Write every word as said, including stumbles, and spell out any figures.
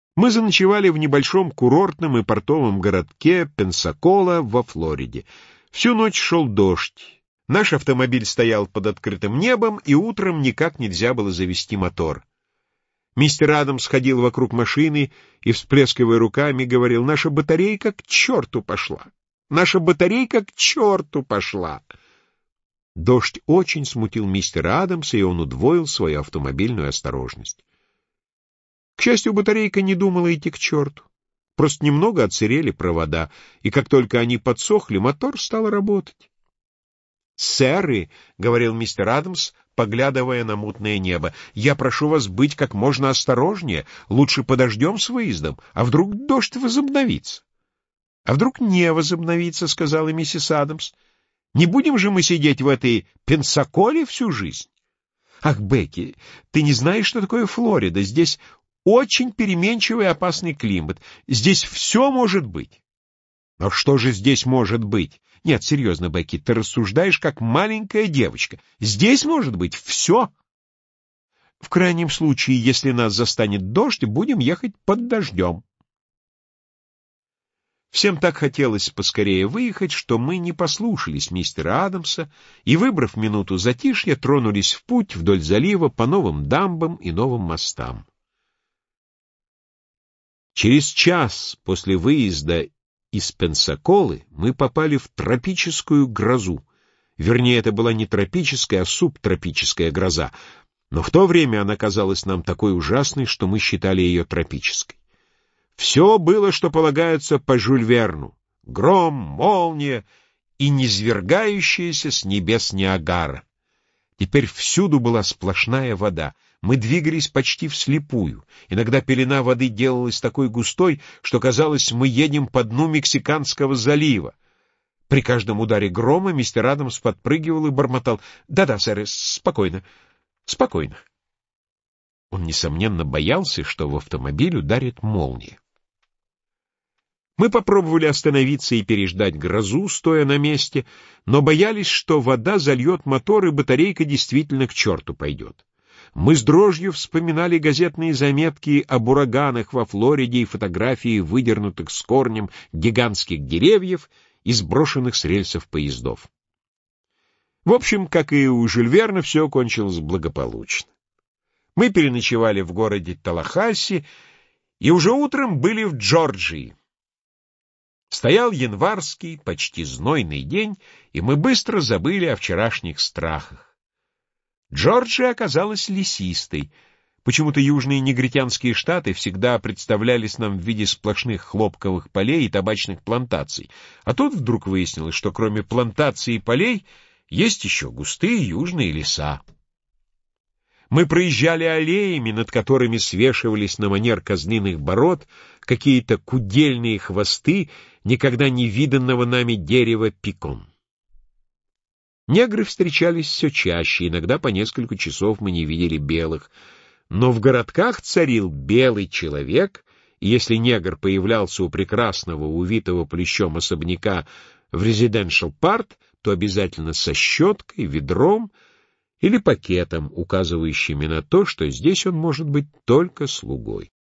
Мы заночевали в небольшом курортном и портовом городке Пенсакола во Флориде. Всю ночь шел дождь. Наш автомобиль стоял под открытым небом, и утром никак нельзя было завести мотор. Мистер Адамс ходил вокруг машины и, всплескивая руками, говорил: «Наша батарейка к черту пошла! Наша батарейка к черту пошла!» Дождь очень смутил мистера Адамса, и он удвоил свою автомобильную осторожность. К счастью, батарейка не думала идти к черту. Просто немного отсырели провода, и как только они подсохли, мотор стал работать. «Сэры», — говорил мистер Адамс, поглядывая на мутное небо, — «я прошу вас быть как можно осторожнее. Лучше подождем с выездом, а вдруг дождь возобновится?» «А вдруг не возобновится», — сказала миссис Адамс. «Не будем же мы сидеть в этой Пенсаколе всю жизнь?» «Ах, Бекки, ты не знаешь, что такое Флорида? Здесь очень переменчивый и опасный климат. Здесь все может быть». «Но что же здесь может быть?» «Нет, серьезно, Бекки, ты рассуждаешь как маленькая девочка. Здесь может быть все». «В крайнем случае, если нас застанет дождь, будем ехать под дождем». Всем так хотелось поскорее выехать, что мы не послушались мистера Адамса и, выбрав минуту затишья, тронулись в путь вдоль залива по новым дамбам и новым мостам. Через час после выезда из Пенсаколы мы попали в тропическую грозу. Вернее, это была не тропическая, а субтропическая гроза, но в то время она казалась нам такой ужасной, что мы считали ее тропической. Все было, что полагается по Жюль Верну: гром, молния и низвергающаяся с небес Ниагара. Теперь всюду была сплошная вода. Мы двигались почти вслепую. Иногда пелена воды делалась такой густой, что казалось, мы едем по дну Мексиканского залива. При каждом ударе грома мистер Адамс подпрыгивал и бормотал: «Да-да, сэр, спокойно, спокойно». Он, несомненно, боялся, что в автомобиль ударит молния. Мы попробовали остановиться и переждать грозу, стоя на месте, но боялись, что вода зальет мотор, и батарейка действительно к черту пойдет. Мы с дрожью вспоминали газетные заметки об ураганах во Флориде и фотографии выдернутых с корнем гигантских деревьев и сброшенных с рельсов поездов. В общем, как и у Жюль Верна, все кончилось благополучно. Мы переночевали в городе Таллахасси и уже утром были в Джорджии. Стоял январский, почти знойный день, и мы быстро забыли о вчерашних страхах. Джорджия оказалась лесистой. Почему-то южные негритянские штаты всегда представлялись нам в виде сплошных хлопковых полей и табачных плантаций, а тут вдруг выяснилось, что кроме плантаций и полей есть еще густые южные леса. Мы проезжали аллеями, над которыми свешивались на манер козлиных бород какие-то кудельные хвосты никогда не виданного нами дерева пикон. Негры встречались все чаще, иногда по несколько часов мы не видели белых, но в городках царил белый человек, и если негр появлялся у прекрасного, увитого плющом особняка в Residential Park, то обязательно со щеткой, ведром или пакетом, указывающими на то, что здесь он может быть только слугой.